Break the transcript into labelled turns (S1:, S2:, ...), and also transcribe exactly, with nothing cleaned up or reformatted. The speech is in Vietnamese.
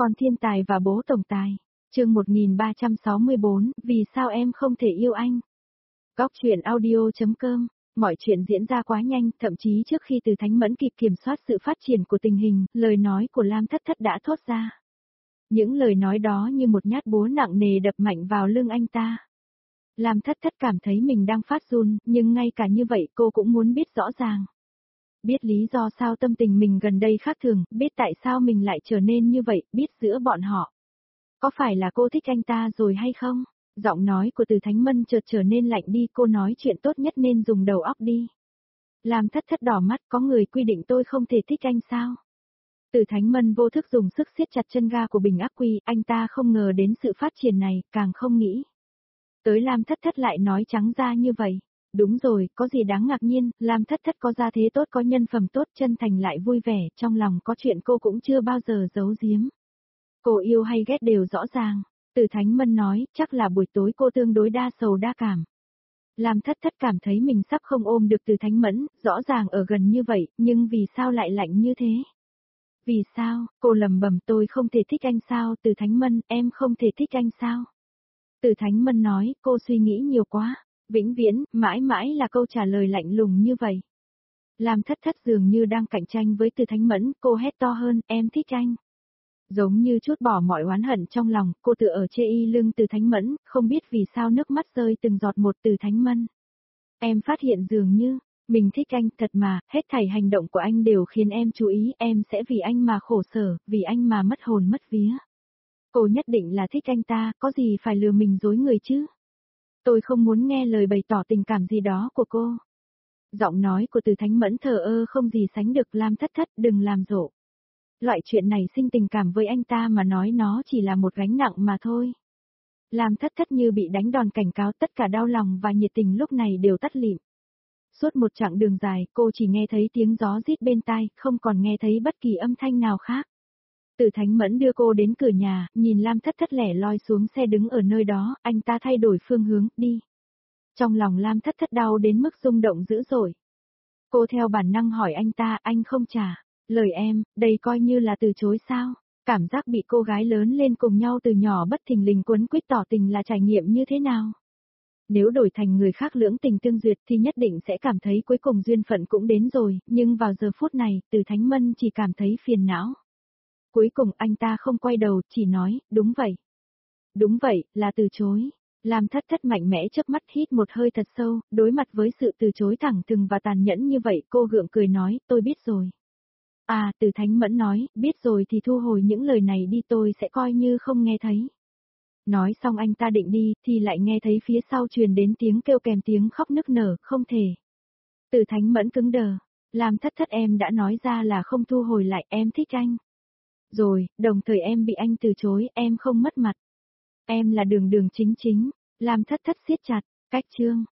S1: Con thiên tài và bố tổng tài. Chương một nghìn ba trăm sáu mươi bốn, vì sao em không thể yêu anh? Góc truyện audio chấm com. Mọi chuyện diễn ra quá nhanh, thậm chí trước khi Từ Thánh Mẫn kịp kiểm soát sự phát triển của tình hình, lời nói của Lam Thất Thất đã thốt ra. Những lời nói đó như một nhát búa nặng nề đập mạnh vào lưng anh ta. Lam Thất Thất cảm thấy mình đang phát run, nhưng ngay cả như vậy cô cũng muốn biết rõ ràng. Biết lý do sao tâm tình mình gần đây khác thường, biết tại sao mình lại trở nên như vậy, biết giữa bọn họ. Có phải là cô thích anh ta rồi hay không? Giọng nói của Từ Thánh Mân chợt trở nên lạnh đi, cô nói chuyện tốt nhất nên dùng đầu óc đi. Lam Thất Thất đỏ mắt, có người quy định tôi không thể thích anh sao? Từ Thánh Mân vô thức dùng sức siết chặt chân ga của bình ắc quy, anh ta không ngờ đến sự phát triển này, càng không nghĩ. Tới Lam Thất Thất lại nói trắng ra như vậy. Đúng rồi, có gì đáng ngạc nhiên, Lam Thất Thất có gia thế tốt, có nhân phẩm tốt, chân thành lại vui vẻ, trong lòng có chuyện cô cũng chưa bao giờ giấu giếm. Cô yêu hay ghét đều rõ ràng. Từ Thánh Mân nói, chắc là buổi tối cô tương đối đa sầu đa cảm. Lam Thất Thất cảm thấy mình sắp không ôm được Từ Thánh Mẫn, rõ ràng ở gần như vậy, nhưng vì sao lại lạnh như thế? Vì sao, cô lầm bầm, tôi không thể thích anh sao? Từ Thánh Mân, em không thể thích anh sao? Từ Thánh Mân nói, cô suy nghĩ nhiều quá. Vĩnh viễn, mãi mãi là câu trả lời lạnh lùng như vậy. Lam Thất Thất dường như đang cạnh tranh với Từ Thánh Mẫn, cô hét to hơn, em thích anh. Giống như trút bỏ mọi oán hận trong lòng, cô tựa ở chê y lưng Từ Thánh Mẫn, không biết vì sao nước mắt rơi từng giọt một. Từ Thánh Mân. Em phát hiện dường như, mình thích anh thật mà, hết thảy hành động của anh đều khiến em chú ý, em sẽ vì anh mà khổ sở, vì anh mà mất hồn mất vía. Cô nhất định là thích anh ta, có gì phải lừa mình dối người chứ? Tôi không muốn nghe lời bày tỏ tình cảm gì đó của cô. Giọng nói của Từ Thánh Mẫn thờ ơ không gì sánh được. Lam Thất Thất, đừng làm rộ. Loại chuyện này sinh tình cảm với anh ta mà nói nó chỉ là một gánh nặng mà thôi. Lam Thất Thất như bị đánh đòn cảnh cáo, tất cả đau lòng và nhiệt tình lúc này đều tắt lịm. Suốt một chặng đường dài, cô chỉ nghe thấy tiếng gió rít bên tai, không còn nghe thấy bất kỳ âm thanh nào khác. Từ Thánh Mẫn đưa cô đến cửa nhà, nhìn Lam Thất Thất lẻ loi xuống xe đứng ở nơi đó, anh ta thay đổi phương hướng, đi. Trong lòng Lam Thất Thất đau đến mức rung động dữ dội. Cô theo bản năng hỏi anh ta, anh không trả. Lời em, đây coi như là từ chối sao? Cảm giác bị cô gái lớn lên cùng nhau từ nhỏ bất thình lình quấn quýt tỏ tình là trải nghiệm như thế nào? Nếu đổi thành người khác lưỡng tình tương duyệt thì nhất định sẽ cảm thấy cuối cùng duyên phận cũng đến rồi, nhưng vào giờ phút này, Từ Thánh Mân chỉ cảm thấy phiền não. Cuối cùng anh ta không quay đầu, chỉ nói, đúng vậy. Đúng vậy, là từ chối. Lam Thất Thất mạnh mẽ chớp mắt, hít một hơi thật sâu, đối mặt với sự từ chối thẳng thừng và tàn nhẫn như vậy, cô gượng cười nói, tôi biết rồi. À, Từ Thánh Mẫn nói, biết rồi thì thu hồi những lời này đi, tôi sẽ coi như không nghe thấy. Nói xong anh ta định đi, thì lại nghe thấy phía sau truyền đến tiếng kêu kèm tiếng khóc nức nở, không thể. Từ Thánh Mẫn cứng đờ, Lam Thất Thất, em đã nói ra là không thu hồi lại, em thích anh. Rồi, đồng thời em bị anh từ chối, em không mất mặt. Em là đường đường chính chính. Lam Thất Thất siết chặt, cách chương.